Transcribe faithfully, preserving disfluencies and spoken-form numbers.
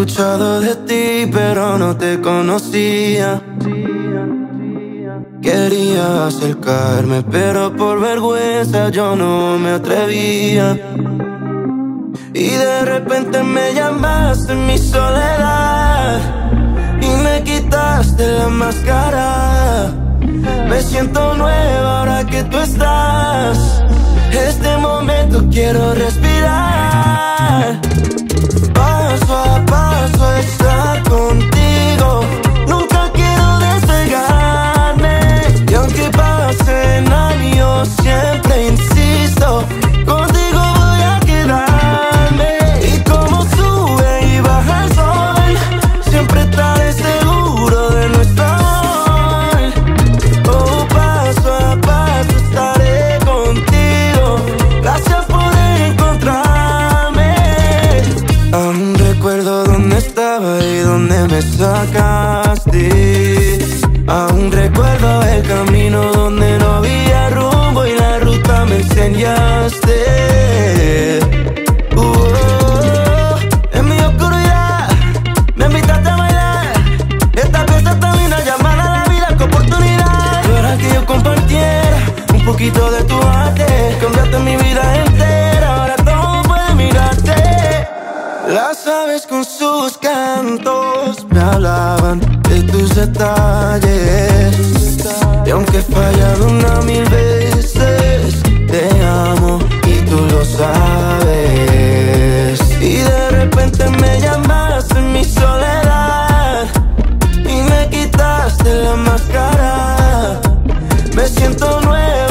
escuchado de ti, pero no te conocía. Quería acercarme, pero por vergüenza yo no me atrevía. Y de repente me llamaste en mi soledad y me quitaste la máscara. Me siento nueva ahora que tú estás. Este momento quiero respirar. Paso a paso estar contigo. Nunca quiero despegarme. Y aunque pasen años siempre insisto, contigo voy a quedarme. Y como sube y baja el sol, siempre estaré seguro de nuestro amor. Oh, paso a paso estaré contigo. Gracias por encontrarme. Aún recuerdo dónde estaba y dónde me sacaste. Aún recuerdo el camino donde no había rumbo y la ruta me enseñaste. Uh, en mi oscuridad me invitaste a bailar. Esta pieza tan linda llamada la vida con oportunidad. Para que yo compartiera un poquito de tu arte. Cambiaste mi vida entera, ahora todo puede mirarte. Las aves con sus cantos me hablaban de tus detalles. Y aunque he fallado una mil veces, te amo y tú lo sabes. Y de repente me llamaste en mi soledad y me quitaste la máscara. Me siento nueva